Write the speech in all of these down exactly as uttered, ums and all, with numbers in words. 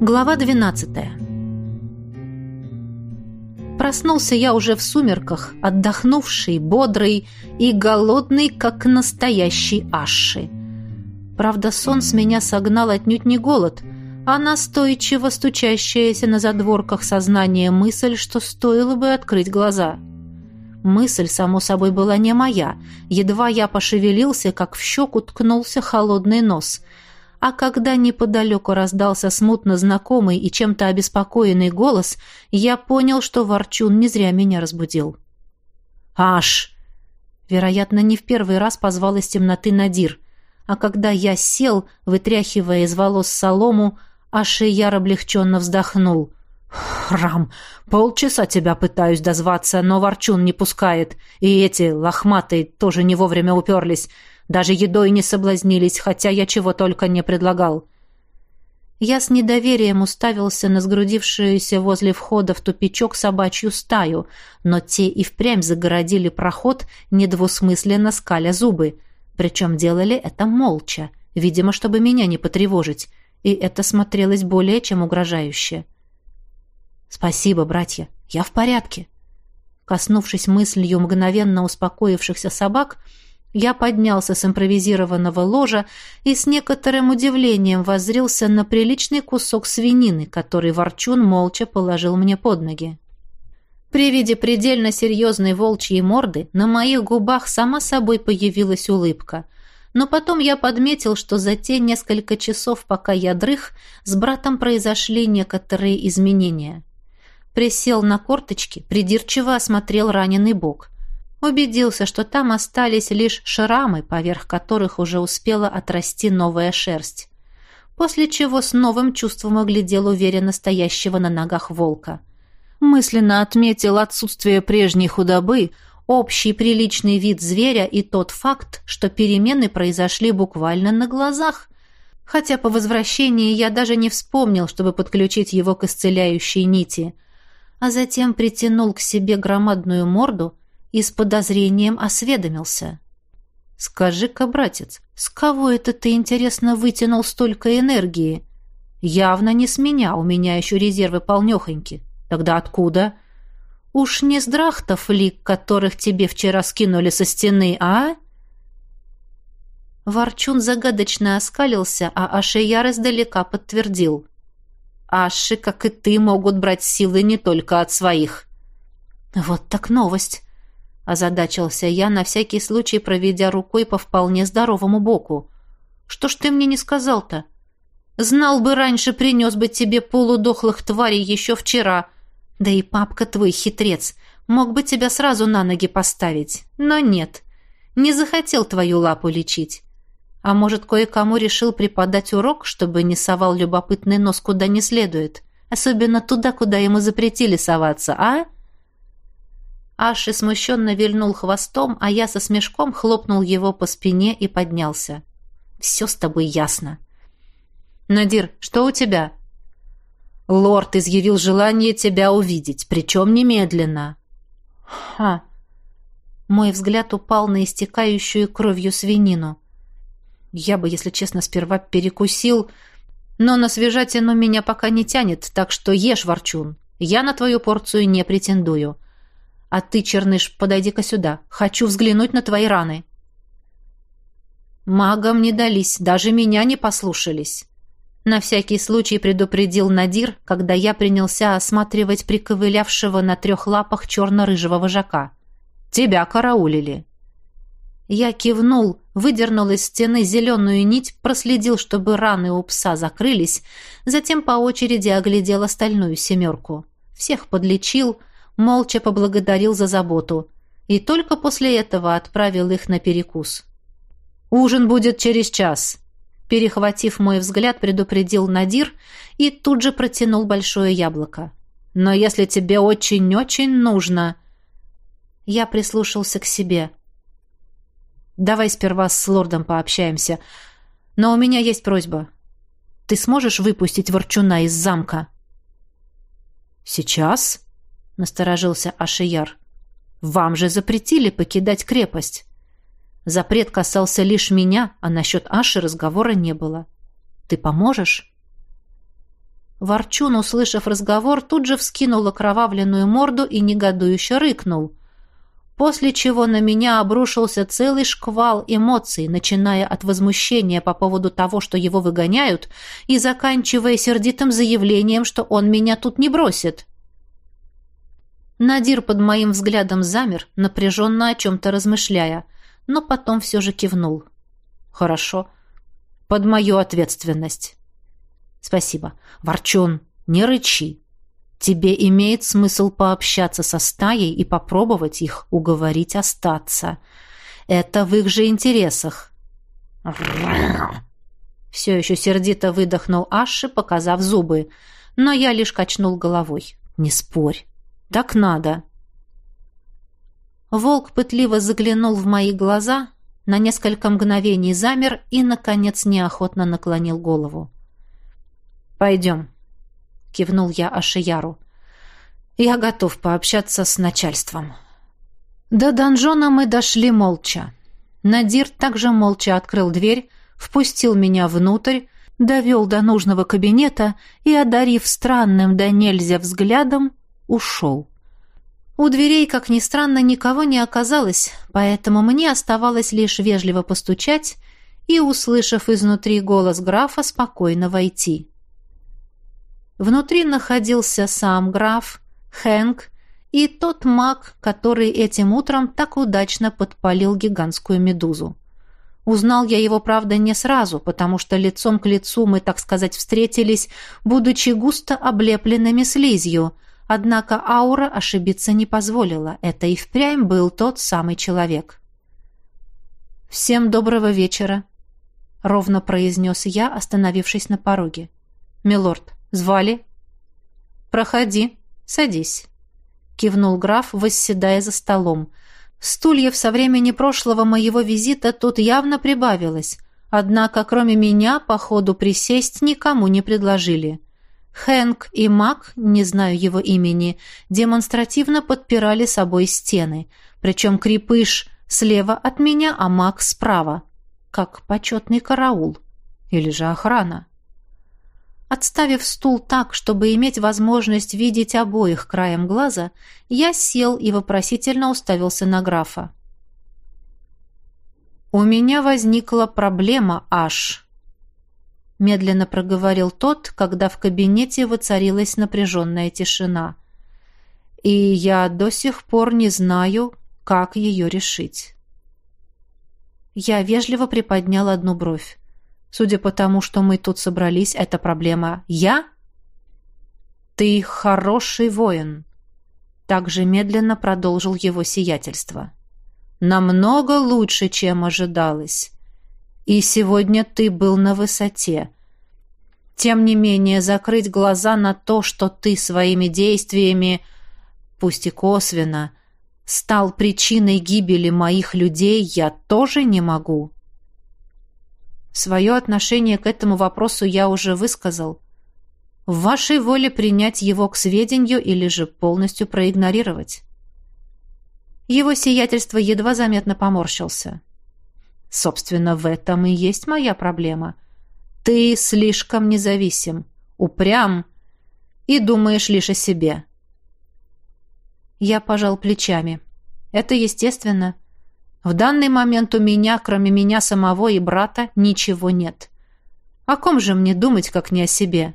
Глава двенадцатая. Проснулся я уже в сумерках, отдохнувший, бодрый и голодный, как настоящий Аши. Правда, сон с меня согнал отнюдь не голод, а настойчиво стучащаяся на задворках сознания мысль, что стоило бы открыть глаза. Мысль, само собой, была не моя. Едва я пошевелился, как в щеку ткнулся холодный нос. А когда неподалеку раздался смутно знакомый и чем-то обеспокоенный голос, я понял, что Ворчун не зря меня разбудил. «Аш!» Вероятно, не в первый раз позвал из темноты Надир. А когда я сел, вытряхивая из волос солому, Ашияр облегченно вздохнул. «Рам, полчаса тебя пытаюсь дозваться, но Ворчун не пускает. И эти лохматые тоже не вовремя уперлись. Даже едой не соблазнились, хотя я чего только не предлагал». Я с недоверием уставился на сгрудившуюся возле входа в тупичок собачью стаю, но те и впрямь загородили проход, недвусмысленно скаля зубы. Причем делали это молча, видимо, чтобы меня не потревожить, и это смотрелось более чем угрожающе. «Спасибо, братья, я в порядке». Коснувшись мыслью мгновенно успокоившихся собак, я поднялся с импровизированного ложа и с некоторым удивлением воззрился на приличный кусок свинины, который Ворчун молча положил мне под ноги. При виде предельно серьезной волчьей морды на моих губах сама собой появилась улыбка. Но потом я подметил, что за те несколько часов, пока я дрых, с братом произошли некоторые изменения. Присел на корточки, придирчиво осмотрел раненый бок. Убедился, что там остались лишь шрамы, поверх которых уже успела отрасти новая шерсть. После чего с новым чувством оглядел уверенно стоящего на ногах волка. Мысленно отметил отсутствие прежней худобы, общий приличный вид зверя и тот факт, что перемены произошли буквально на глазах, хотя по возвращении я даже не вспомнил, чтобы подключить его к исцеляющей нити, а затем притянул к себе громадную морду и с подозрением осведомился. «Скажи-ка, братец, с кого это ты, интересно, вытянул столько энергии? Явно не с меня, у меня еще резервы полнехоньки. Тогда откуда? Уж не с драхтов ли, которых тебе вчера скинули со стены, а?» Ворчун загадочно оскалился, а Ашияр издалека подтвердил. «Аши, как и ты, могут брать силы не только от своих». «Вот так новость!» — озадачился я, на всякий случай проведя рукой по вполне здоровому боку. «Что ж ты мне не сказал-то? Знал бы раньше, принес бы тебе полудохлых тварей еще вчера. Да и папка твой хитрец, мог бы тебя сразу на ноги поставить. Но нет, не захотел твою лапу лечить. А может, кое-кому решил преподать урок, чтобы не совал любопытный нос куда не следует, особенно туда, куда ему запретили соваться, а?» Аши смущенно вильнул хвостом, а я со смешком хлопнул его по спине и поднялся. «Все с тобой ясно». «Надир, что у тебя?» «Лорд изъявил желание тебя увидеть, причем немедленно». «Ха». Мой взгляд упал на истекающую кровью свинину. Я бы, если честно, сперва перекусил, но на свежатину меня пока не тянет, так что ешь, Ворчун. Я на твою порцию не претендую. А ты, Черныш, подойди-ка сюда. Хочу взглянуть на твои раны». Магам не дались, даже меня не послушались. На всякий случай предупредил Надир, когда я принялся осматривать приковылявшего на трех лапах черно-рыжего вожака. «Тебя караулили». Я кивнул, выдернул из стены зеленую нить, проследил, чтобы раны у пса закрылись, затем по очереди оглядел остальную семерку. Всех подлечил, молча поблагодарил за заботу и только после этого отправил их на перекус. «Ужин будет через час», — перехватив мой взгляд, предупредил Надир и тут же протянул большое яблоко. «Но если тебе очень-очень нужно...» Я прислушался к себе. «Давай сперва с лордом пообщаемся. Но у меня есть просьба. Ты сможешь выпустить Ворчуна из замка?» «Сейчас?» — насторожился Ашияр. «Вам же запретили покидать крепость. Запрет касался лишь меня, а насчет Аши разговора не было. Ты поможешь?» Ворчун, услышав разговор, тут же вскинул окровавленную морду и негодующе рыкнул. После чего на меня обрушился целый шквал эмоций, начиная от возмущения по поводу того, что его выгоняют, и заканчивая сердитым заявлением, что он меня тут не бросит. Надир под моим взглядом замер, напряженно о чем-то размышляя, но потом все же кивнул. «Хорошо. Под мою ответственность». «Спасибо. Ворчун, не рычи. Тебе имеет смысл пообщаться со стаей и попробовать их уговорить остаться. Это в их же интересах». Все еще сердито выдохнул Аши, показав зубы, но я лишь качнул головой. «Не спорь. Так надо». Волк пытливо заглянул в мои глаза, на несколько мгновений замер и, наконец, неохотно наклонил голову. «Пойдем», — кивнул я Ашияру. «Я готов пообщаться с начальством». До донжона мы дошли молча. Надир также молча открыл дверь, впустил меня внутрь, довел до нужного кабинета и, одарив странным да нельзя взглядом, ушел. У дверей, как ни странно, никого не оказалось, поэтому мне оставалось лишь вежливо постучать и, услышав изнутри голос графа, спокойно войти. Внутри находился сам граф, Хэнк и тот маг, который этим утром так удачно подпалил гигантскую медузу. Узнал я его, правда, не сразу, потому что лицом к лицу мы, так сказать, встретились, будучи густо облепленными слизью, однако аура ошибиться не позволила. Это и впрямь был тот самый человек. «Всем доброго вечера», — ровно произнес я, остановившись на пороге. «Милорд, звали?» «Проходи, садись», — кивнул граф, восседая за столом. Стульев со времени прошлого моего визита тут явно прибавилось, однако кроме меня по ходу присесть никому не предложили. Хэнк и маг, не знаю его имени, демонстративно подпирали собой стены, причем крепыш слева от меня, а маг справа, как почетный караул или же охрана. Отставив стул так, чтобы иметь возможность видеть обоих краем глаза, я сел и вопросительно уставился на графа. «У меня возникла проблема, Аш», — медленно проговорил тот, когда в кабинете воцарилась напряженная тишина. «И я до сих пор не знаю, как ее решить». Я вежливо приподнял одну бровь. Судя по тому, что мы тут собрались, это проблема я? Ты хороший воин. Также медленно продолжил его сиятельство. Намного лучше, чем ожидалось. И сегодня ты был на высоте. Тем не менее, закрыть глаза на то, что ты своими действиями, пусть и косвенно, стал причиной гибели моих людей, я тоже не могу. Свое отношение к этому вопросу я уже высказал. В вашей воле принять его к сведению или же полностью проигнорировать. Его сиятельство едва заметно поморщился. Собственно, в этом и есть моя проблема. Ты слишком независим, упрям и думаешь лишь о себе. Я пожал плечами. Это естественно. В данный момент у меня, кроме меня самого и брата, ничего нет. О ком же мне думать, как не о себе?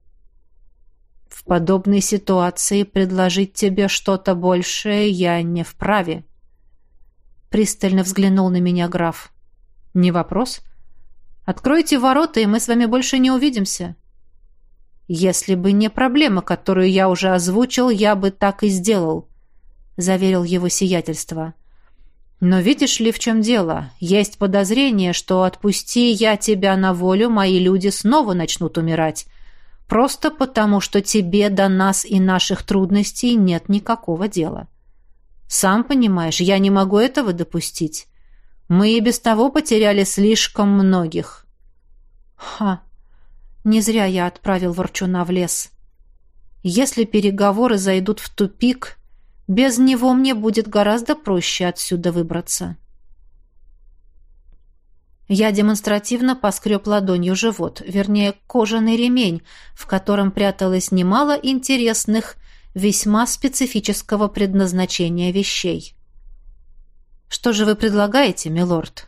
В подобной ситуации предложить тебе что-то большее я не вправе. Пристально взглянул на меня граф. Не вопрос. Откройте ворота, и мы с вами больше не увидимся. Если бы не проблема, которую я уже озвучил, я бы так и сделал, заверил его сиятельство. Но видишь ли, в чем дело? Есть подозрение, что отпусти я тебя на волю, мои люди снова начнут умирать. Просто потому, что тебе до нас и наших трудностей нет никакого дела. Сам понимаешь, я не могу этого допустить. Мы и без того потеряли слишком многих. Ха! Не зря я отправил ворчуна в лес. Если переговоры зайдут в тупик, без него мне будет гораздо проще отсюда выбраться. Я демонстративно поскреб ладонью живот, вернее, кожаный ремень, в котором пряталось немало интересных, весьма специфического предназначения вещей. «Что же вы предлагаете, милорд?»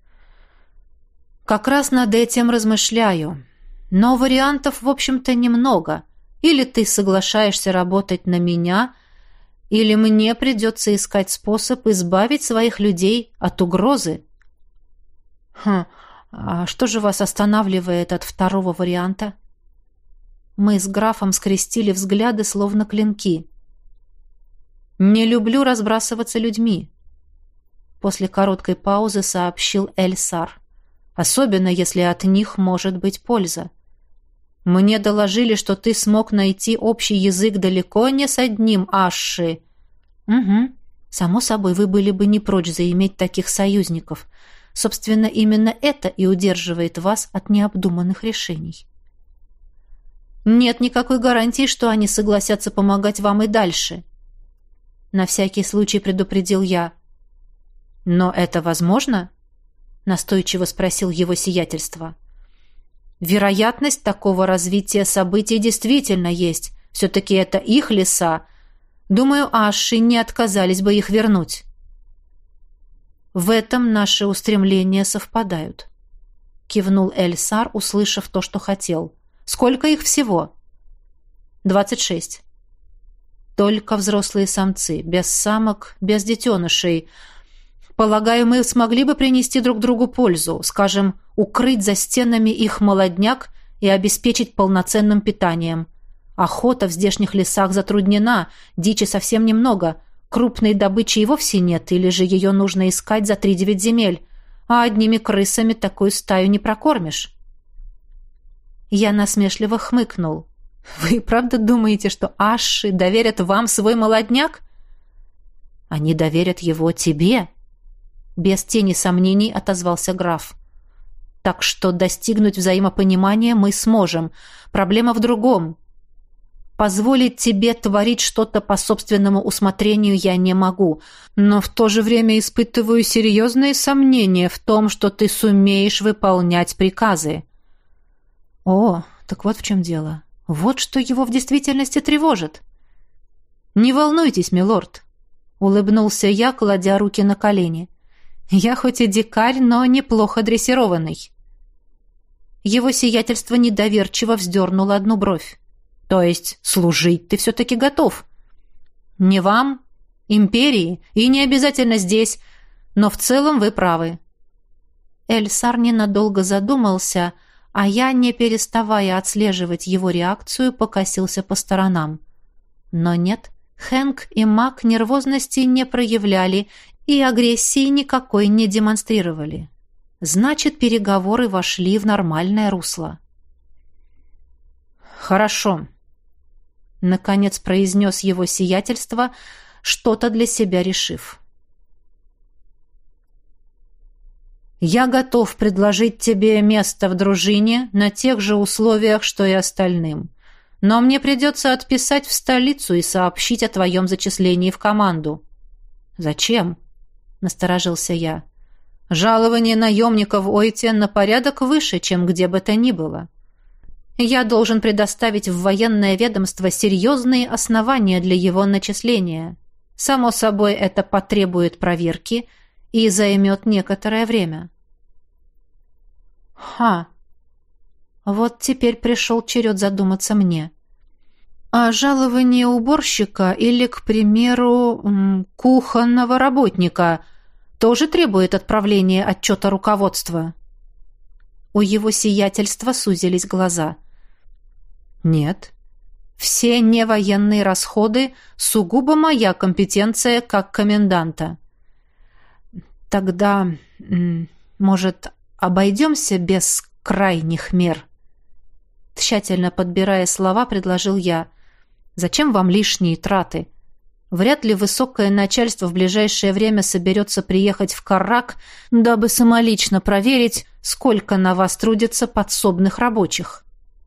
«Как раз над этим размышляю. Но вариантов, в общем-то, немного. Или ты соглашаешься работать на меня, или мне придется искать способ избавить своих людей от угрозы». «Хм, а что же вас останавливает от второго варианта?» Мы с графом скрестили взгляды, словно клинки. «Не люблю разбрасываться людьми», — после короткой паузы сообщил Эльсар. «Особенно, если от них может быть польза. Мне доложили, что ты смог найти общий язык далеко не с одним Ашши». «Угу. Само собой, вы были бы не прочь заиметь таких союзников. Собственно, именно это и удерживает вас от необдуманных решений». «Нет никакой гарантии, что они согласятся помогать вам и дальше», — на всякий случай предупредил я. «Но это возможно?» — настойчиво спросил его сиятельство. «Вероятность такого развития событий действительно есть. Все-таки это их леса. Думаю, Аши не отказались бы их вернуть». «В этом наши устремления совпадают», — кивнул Эльсар, услышав то, что хотел. «Сколько их всего?» «Двадцать шесть». «Только взрослые самцы, без самок, без детенышей. Полагаю, мы смогли бы принести друг другу пользу, скажем, укрыть за стенами их молодняк и обеспечить полноценным питанием. Охота в здешних лесах затруднена, дичи совсем немного, крупной добычи и вовсе нет, или же ее нужно искать за три-девять земель, а одними крысами такую стаю не прокормишь». Я насмешливо хмыкнул. «Вы правда думаете, что Аши доверят вам свой молодняк?» «Они доверят его тебе», — без тени сомнений отозвался граф. «Так что достигнуть взаимопонимания мы сможем. Проблема в другом. Позволить тебе творить что-то по собственному усмотрению я не могу, но в то же время испытываю серьезные сомнения в том, что ты сумеешь выполнять приказы». «О, так вот в чем дело. Вот что его в действительности тревожит». «Не волнуйтесь, милорд», — улыбнулся я, кладя руки на колени. «Я хоть и дикарь, но неплохо дрессированный». Его сиятельство недоверчиво вздернуло одну бровь. «То есть служить ты все-таки готов? Не вам, империи, и не обязательно здесь, но в целом вы правы». Эльсар ненадолго задумался, а я, не переставая отслеживать его реакцию, покосился по сторонам. Но нет, Хэнк и Мак нервозности не проявляли и агрессии никакой не демонстрировали. Значит, переговоры вошли в нормальное русло. «Хорошо», — наконец произнес его сиятельство, что-то для себя решив. «Я готов предложить тебе место в дружине на тех же условиях, что и остальным. Но мне придется отписать в столицу и сообщить о твоем зачислении в команду». «Зачем?» — насторожился я. «Жалование наемников Ойте на порядок выше, чем где бы то ни было. Я должен предоставить в военное ведомство серьезные основания для его начисления. Само собой, это потребует проверки и займет некоторое время». «Ха! Вот теперь пришел черед задуматься мне. А жалование уборщика или, к примеру, кухонного работника тоже требует отправления отчета руководства?» У его сиятельства сузились глаза. «Нет. Все невоенные расходы сугубо моя компетенция как коменданта». «Тогда, может, обойдемся без крайних мер?» Тщательно подбирая слова, предложил я. «Зачем вам лишние траты? Вряд ли высокое начальство в ближайшее время соберется приехать в Каррак, дабы самолично проверить, сколько на вас трудится подсобных рабочих».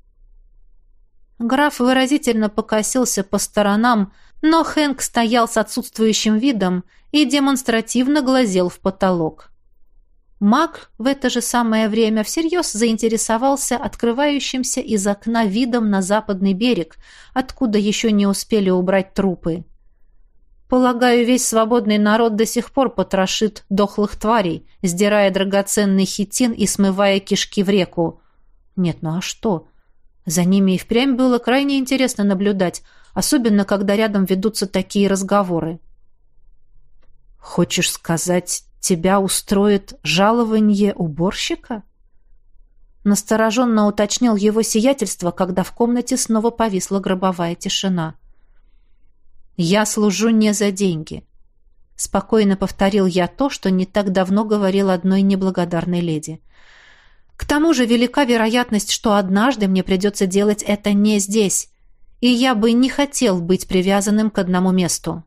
Граф выразительно покосился по сторонам, но Хэнк стоял с отсутствующим видом и демонстративно глазел в потолок. Маг в это же самое время всерьез заинтересовался открывающимся из окна видом на западный берег, откуда еще не успели убрать трупы. Полагаю, весь свободный народ до сих пор потрошит дохлых тварей, сдирая драгоценный хитин и смывая кишки в реку. Нет, ну а что? За ними и впрямь было крайне интересно наблюдать, особенно когда рядом ведутся такие разговоры. «Хочешь сказать, тебя устроит жалованье уборщика?» Настороженно уточнил его сиятельство, когда в комнате снова повисла гробовая тишина. «Я служу не за деньги», — спокойно повторил я то, что не так давно говорил одной неблагодарной леди. «К тому же велика вероятность, что однажды мне придется делать это не здесь, и я бы не хотел быть привязанным к одному месту».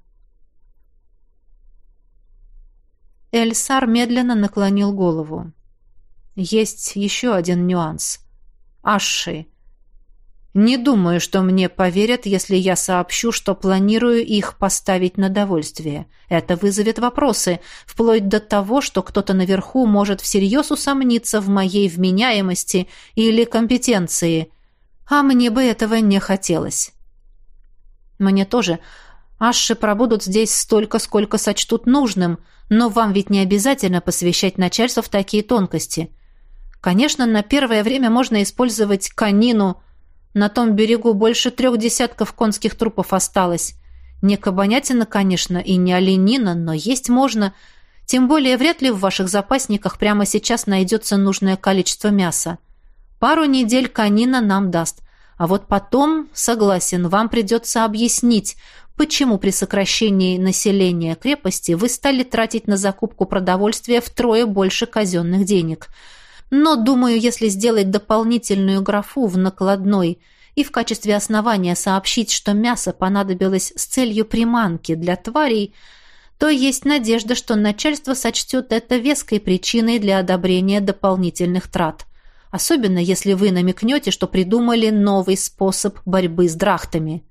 Эльсар медленно наклонил голову. «Есть еще один нюанс. Ашши. Не думаю, что мне поверят, если я сообщу, что планирую их поставить на довольствие. Это вызовет вопросы, вплоть до того, что кто-то наверху может всерьез усомниться в моей вменяемости или компетенции. А мне бы этого не хотелось». «Мне тоже. Ашши пробудут здесь столько, сколько сочтут нужным, но вам ведь не обязательно посвящать начальство в такие тонкости. Конечно, на первое время можно использовать конину. На том берегу больше трех десятков конских трупов осталось. Не кабанятина, конечно, и не оленина, но есть можно. Тем более вряд ли в ваших запасниках прямо сейчас найдется нужное количество мяса. Пару недель конина нам даст. А вот потом, согласен, вам придется объяснить, почему при сокращении населения крепости вы стали тратить на закупку продовольствия втрое больше казенных денег. Но, думаю, если сделать дополнительную графу в накладной и в качестве основания сообщить, что мясо понадобилось с целью приманки для тварей, то есть надежда, что начальство сочтет это веской причиной для одобрения дополнительных трат. Особенно, если вы намекнете, что придумали новый способ борьбы с драхтами.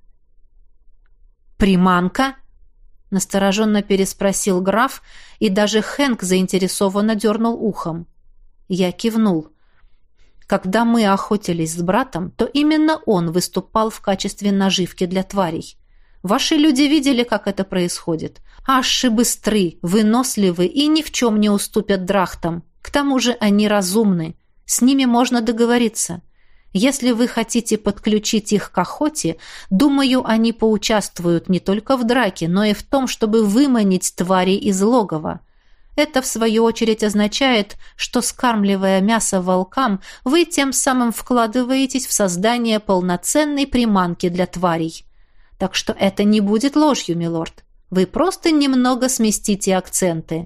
«Приманка?» — настороженно переспросил граф, и даже Хэнк заинтересованно дернул ухом. Я кивнул. Когда мы охотились с братом, то именно он выступал в качестве наживки для тварей. Ваши люди видели, как это происходит. Ашши быстры, выносливы и ни в чем не уступят драхтам. К тому же они разумны. С ними можно договориться. Если вы хотите подключить их к охоте, думаю, они поучаствуют не только в драке, но и в том, чтобы выманить тварей из логова. Это, в свою очередь, означает, что, скармливая мясо волкам, вы тем самым вкладываетесь в создание полноценной приманки для тварей. Так что это не будет ложью, милорд. Вы просто немного сместите акценты.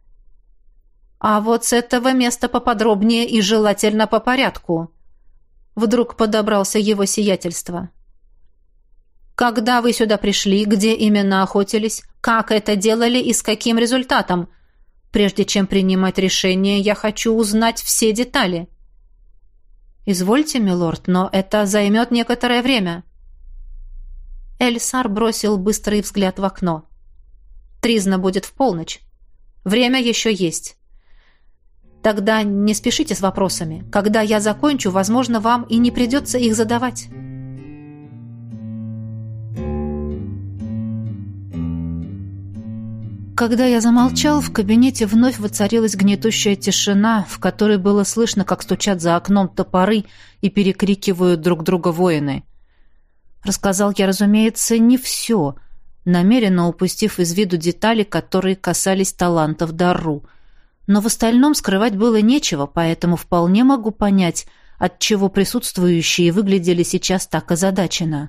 А вот с этого места поподробнее и желательно по порядку. Вдруг подобрался его сиятельство. Когда вы сюда пришли, где именно охотились, как это делали и с каким результатом? Прежде чем принимать решение, я хочу узнать все детали. Извольте, милорд, но это займет некоторое время. Эльсар бросил быстрый взгляд в окно. Тризна будет в полночь. Время еще есть. Тогда не спешите с вопросами. Когда я закончу, возможно, вам и не придется их задавать. Когда я замолчал, в кабинете вновь воцарилась гнетущая тишина, в которой было слышно, как стучат за окном топоры и перекрикивают друг друга воины. Рассказал я, разумеется, не все, намеренно упустив из виду детали, которые касались талантов Дарру. Но в остальном скрывать было нечего, поэтому вполне могу понять, отчего присутствующие выглядели сейчас так озадаченно.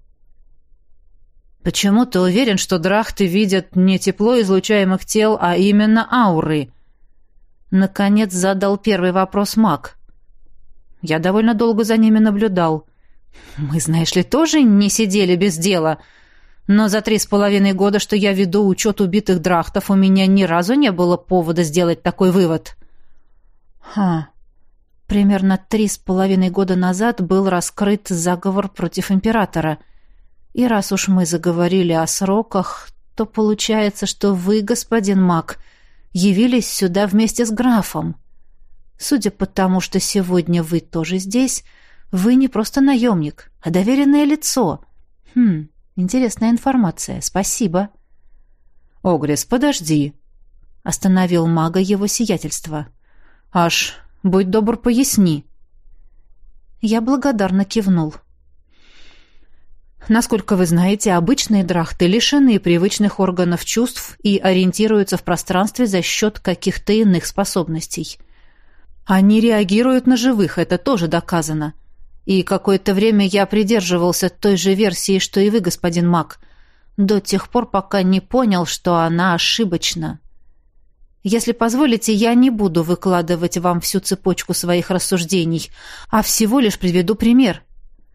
«Почему ты уверен, что драхты видят не тепло излучаемых тел, а именно ауры?» Наконец задал первый вопрос маг. Я довольно долго за ними наблюдал. Мы, знаешь ли, тоже не сидели без дела. Но за три с половиной года, что я веду учет убитых драхтов, у меня ни разу не было повода сделать такой вывод. Ха. Примерно три с половиной года назад был раскрыт заговор против императора. И раз уж мы заговорили о сроках, то получается, что вы, господин маг, явились сюда вместе с графом. Судя по тому, что сегодня вы тоже здесь, вы не просто наемник, а доверенное лицо. Хм, интересная информация, спасибо. Огрис, подожди, остановил мага его сиятельство. Аж, будь добр, поясни. Я благодарно кивнул. Насколько вы знаете, обычные драхты лишены привычных органов чувств и ориентируются в пространстве за счет каких-то иных способностей. Они реагируют на живых, это тоже доказано. И какое-то время я придерживался той же версии, что и вы, господин маг, до тех пор, пока не понял, что она ошибочна. Если позволите, я не буду выкладывать вам всю цепочку своих рассуждений, а всего лишь приведу пример.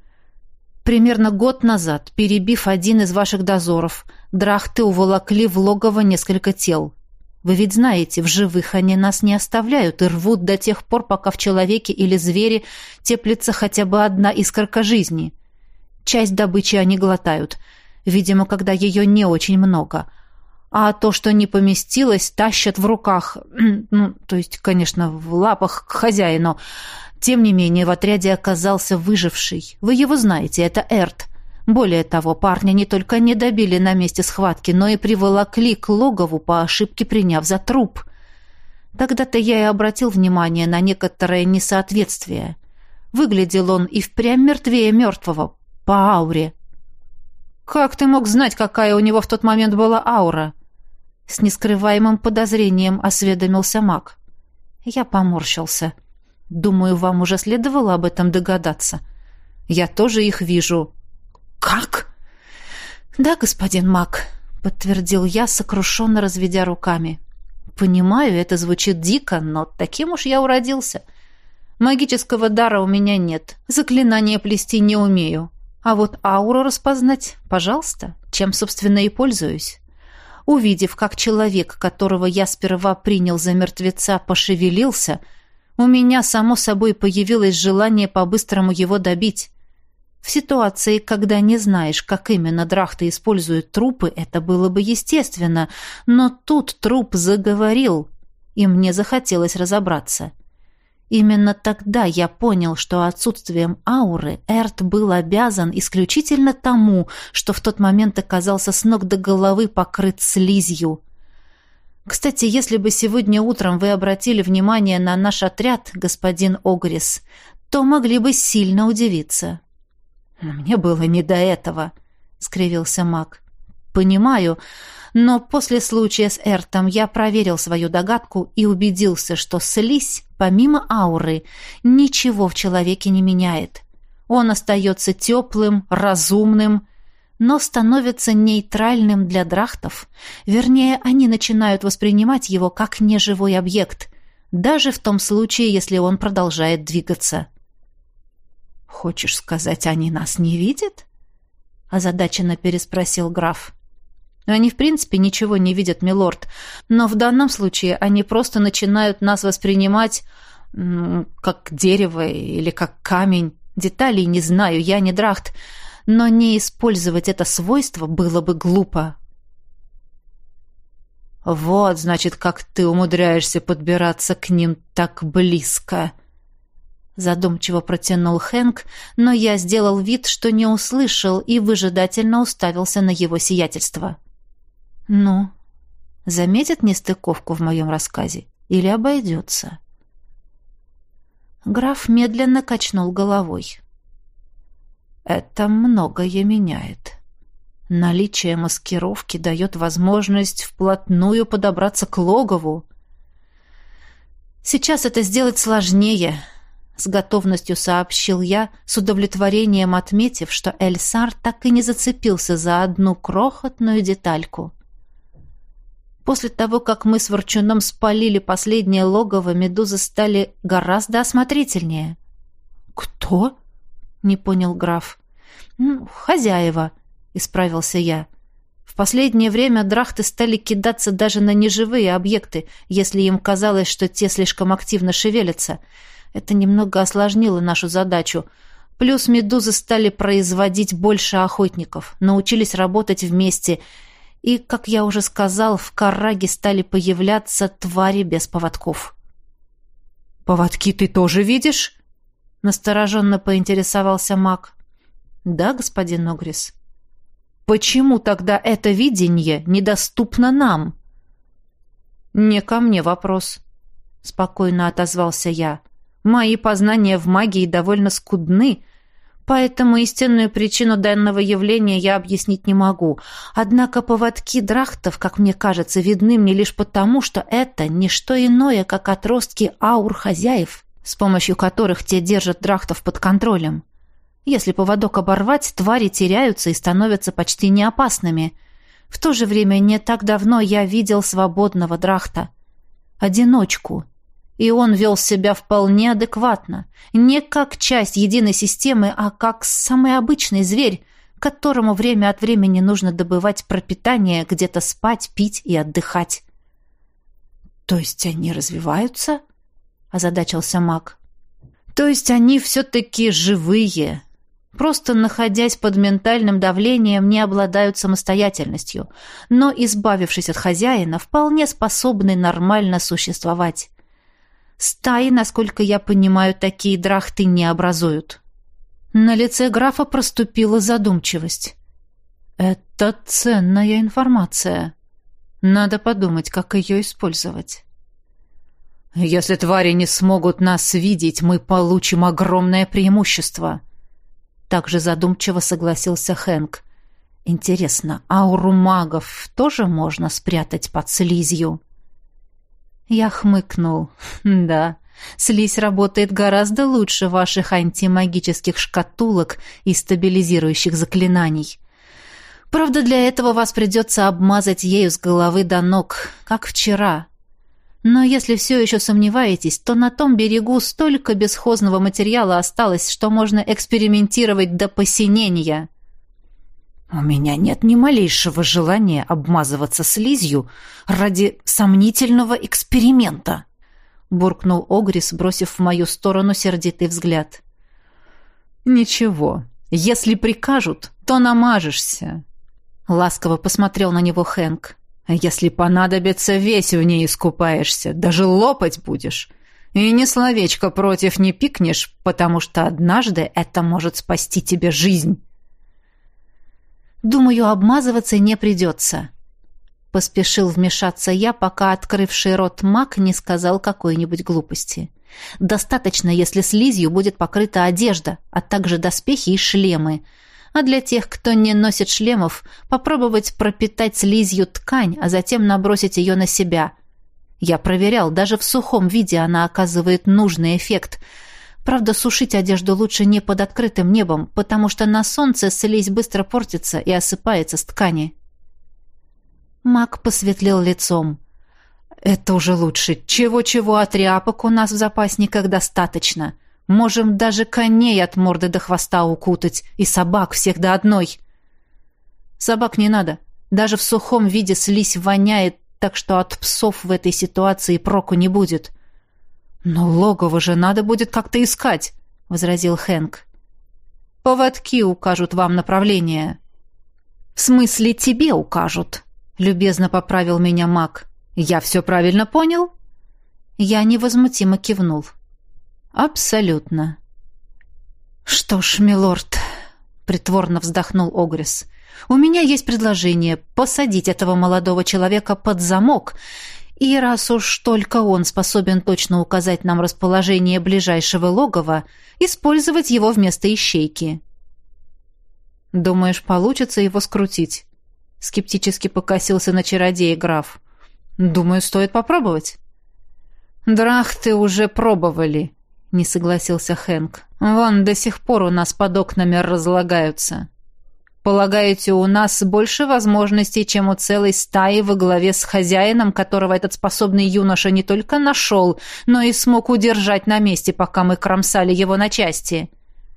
Примерно год назад, перебив один из ваших дозоров, драхты уволокли в логово несколько тел. Вы ведь знаете, в живых они нас не оставляют и рвут до тех пор, пока в человеке или звере теплится хотя бы одна искорка жизни. Часть добычи они глотают, видимо, когда ее не очень много. А то, что не поместилось, тащат в руках, ну, то есть, конечно, в лапах к хозяину. Тем не менее, в отряде оказался выживший. Вы его знаете, это Эрт. Более того, парня не только не добили на месте схватки, но и приволокли к логову, по ошибке приняв за труп. Тогда-то я и обратил внимание на некоторое несоответствие. Выглядел он и впрямь мертвее мертвого, по ауре. «Как ты мог знать, какая у него в тот момент была аура?» С нескрываемым подозрением осведомился маг. Я поморщился. «Думаю, вам уже следовало об этом догадаться. Я тоже их вижу». «Как?» «Да, господин маг», — подтвердил я, сокрушенно разведя руками. «Понимаю, это звучит дико, но таким уж я уродился. Магического дара у меня нет, заклинания плести не умею. А вот ауру распознать, пожалуйста, чем, собственно, и пользуюсь». Увидев, как человек, которого я сперва принял за мертвеца, пошевелился, у меня, само собой, появилось желание по-быстрому его добить. В ситуации, когда не знаешь, как именно драхты используют трупы, это было бы естественно, но тут труп заговорил, и мне захотелось разобраться. Именно тогда я понял, что отсутствием ауры Эрт был обязан исключительно тому, что в тот момент оказался с ног до головы покрыт слизью. Кстати, если бы сегодня утром вы обратили внимание на наш отряд, господин Огрис, то могли бы сильно удивиться. «Мне было не до этого», — скривился маг. «Понимаю, но после случая с Эртом я проверил свою догадку и убедился, что слизь, помимо ауры, ничего в человеке не меняет. Он остается теплым, разумным, но становится нейтральным для драхтов. Вернее, они начинают воспринимать его как неживой объект, даже в том случае, если он продолжает двигаться». «Хочешь сказать, они нас не видят?» — озадаченно переспросил граф. «Они, в принципе, ничего не видят, милорд, но в данном случае они просто начинают нас воспринимать м, как дерево или как камень. Деталей не знаю, я не драхт, но не использовать это свойство было бы глупо». «Вот, значит, как ты умудряешься подбираться к ним так близко», — задумчиво протянул Хэнк, но я сделал вид, что не услышал, и выжидательно уставился на его сиятельство. «Ну, заметит нестыковку в моем рассказе или обойдется?» Граф медленно качнул головой. «Это многое меняет. Наличие маскировки дает возможность вплотную подобраться к логову. Сейчас это сделать сложнее», — с готовностью сообщил я, с удовлетворением отметив, что Эльсар так и не зацепился за одну крохотную детальку. После того, как мы с Ворчуном спалили последнее логово, медузы стали гораздо осмотрительнее. «Кто?» — не понял граф. «Ну, хозяева», — исправился я. «В последнее время драхты стали кидаться даже на неживые объекты, если им казалось, что те слишком активно шевелятся. Это немного осложнило нашу задачу. Плюс медузы стали производить больше охотников, научились работать вместе, и, как я уже сказал, в Карраге стали появляться твари без поводков. «Поводки ты тоже видишь?» — настороженно поинтересовался маг. «Да, господин Огрис». «Почему тогда это видение недоступно нам?» «Не ко мне вопрос», — спокойно отозвался я. «Мои познания в магии довольно скудны, поэтому истинную причину данного явления я объяснить не могу. Однако поводки драхтов, как мне кажется, видны мне лишь потому, что это не что иное, как отростки аур хозяев, с помощью которых те держат драхтов под контролем. Если поводок оборвать, твари теряются и становятся почти неопасными. В то же время не так давно я видел свободного драхта. Одиночку. И он вел себя вполне адекватно. Не как часть единой системы, а как самый обычный зверь, которому время от времени нужно добывать пропитание, где-то спать, пить и отдыхать. «То есть они развиваются?» — озадачился маг. «То есть они все-таки живые?» Просто находясь под ментальным давлением, не обладают самостоятельностью, но, избавившись от хозяина, вполне способны нормально существовать. Стаи, насколько я понимаю, такие драхты не образуют. На лице графа проступила задумчивость. «Это ценная информация. Надо подумать, как ее использовать». «Если твари не смогут нас видеть, мы получим огромное преимущество». Также задумчиво согласился Хэнк. «Интересно, ауру магов тоже можно спрятать под слизью?» Я хмыкнул. «Да, слизь работает гораздо лучше ваших антимагических шкатулок и стабилизирующих заклинаний. Правда, для этого вас придется обмазать ею с головы до ног, как вчера. Но если все еще сомневаетесь, то на том берегу столько бесхозного материала осталось, что можно экспериментировать до посинения». «У меня нет ни малейшего желания обмазываться слизью ради сомнительного эксперимента», — буркнул Огрис, бросив в мою сторону сердитый взгляд. «Ничего, если прикажут, то намажешься», — ласково посмотрел на него Хэнк. «Если понадобится, весь в ней искупаешься, даже лопать будешь. И ни словечко против не пикнешь, потому что однажды это может спасти тебе жизнь». «Думаю, обмазываться не придется», — поспешил вмешаться я, пока открывший рот маг не сказал какой-нибудь глупости. «Достаточно, если слизью будет покрыта одежда, а также доспехи и шлемы. А для тех, кто не носит шлемов, попробовать пропитать слизью ткань, а затем набросить ее на себя. Я проверял, даже в сухом виде она оказывает нужный эффект. Правда, сушить одежду лучше не под открытым небом, потому что на солнце слизь быстро портится и осыпается с ткани». Маг посветлел лицом. «Это уже лучше. Чего-чего, а тряпок у нас в запасниках достаточно. Можем даже коней от морды до хвоста укутать, и собак всех до одной». «Собак не надо. Даже в сухом виде слизь воняет, так что от псов в этой ситуации проку не будет». «Но логово же надо будет как-то искать», — возразил Хэнк. «Поводки укажут вам направление». «В смысле, тебе укажут», — любезно поправил меня маг. «Я все правильно понял?» Я невозмутимо кивнул. «Абсолютно». «Что ж, милорд», — притворно вздохнул Огрис, — «у меня есть предложение посадить этого молодого человека под замок, и раз уж только он способен точно указать нам расположение ближайшего логова, использовать его вместо ищейки». «Думаешь, получится его скрутить?» — скептически покосился на чародея граф. «Думаю, стоит попробовать». «Драхты уже пробовали», — не согласился Хэнк. «Вон до сих пор у нас под окнами разлагаются. Полагаете, у нас больше возможностей, чем у целой стаи во главе с хозяином, которого этот способный юноша не только нашел, но и смог удержать на месте, пока мы кромсали его на части?»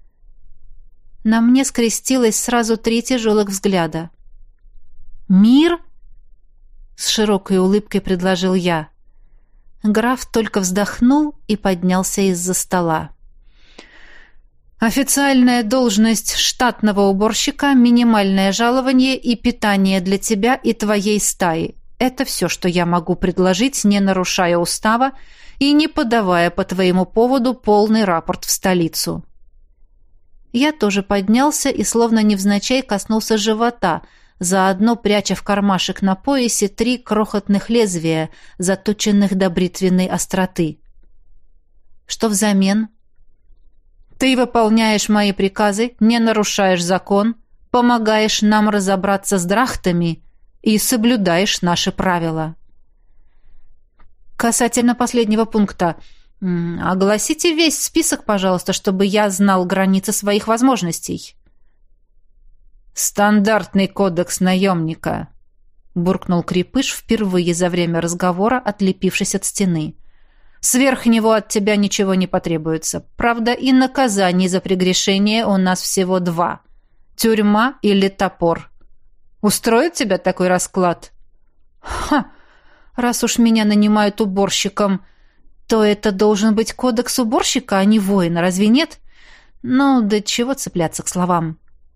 На мне скрестилось сразу три тяжелых взгляда. «Мир?» — с широкой улыбкой предложил я. Граф только вздохнул и поднялся из-за стола. Официальная должность штатного уборщика, минимальное жалование и питание для тебя и твоей стаи. Это все, что я могу предложить, не нарушая устава и не подавая по твоему поводу полный рапорт в столицу». Я тоже поднялся и словно невзначай коснулся живота, заодно пряча в кармашек на поясе три крохотных лезвия, заточенных до бритвенной остроты. «Что взамен?» «Ты выполняешь мои приказы, не нарушаешь закон, помогаешь нам разобраться с драхтами и соблюдаешь наши правила». «Касательно последнего пункта, огласите весь список, пожалуйста, чтобы я знал границы своих возможностей». «Стандартный кодекс наемника», — буркнул Крепыш впервые за время разговора, отлепившись от стены. «Сверх него от тебя ничего не потребуется. Правда, и наказаний за прегрешение у нас всего два. Тюрьма или топор. Устроит тебя такой расклад?» «Ха! Раз уж меня нанимают уборщиком, то это должен быть кодекс уборщика, а не воина, разве нет? Ну, да чего цепляться к словам?»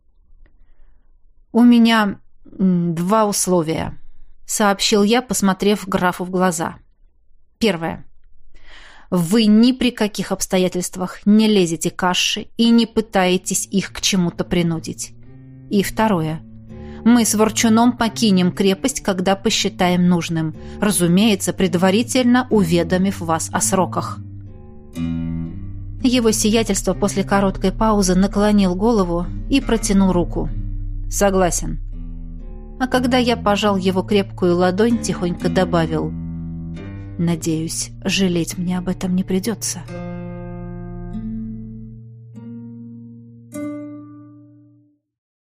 «У меня два условия», — сообщил я, посмотрев графу в глаза. «Первое. Вы ни при каких обстоятельствах не лезете к Асши и не пытаетесь их к чему-то принудить. И второе. Мы с Ворчуном покинем крепость, когда посчитаем нужным, разумеется, предварительно уведомив вас о сроках». Его сиятельство после короткой паузы наклонил голову и протянул руку. «Согласен». А когда я пожал его крепкую ладонь, тихонько добавил: «Надеюсь, жалеть мне об этом не придется».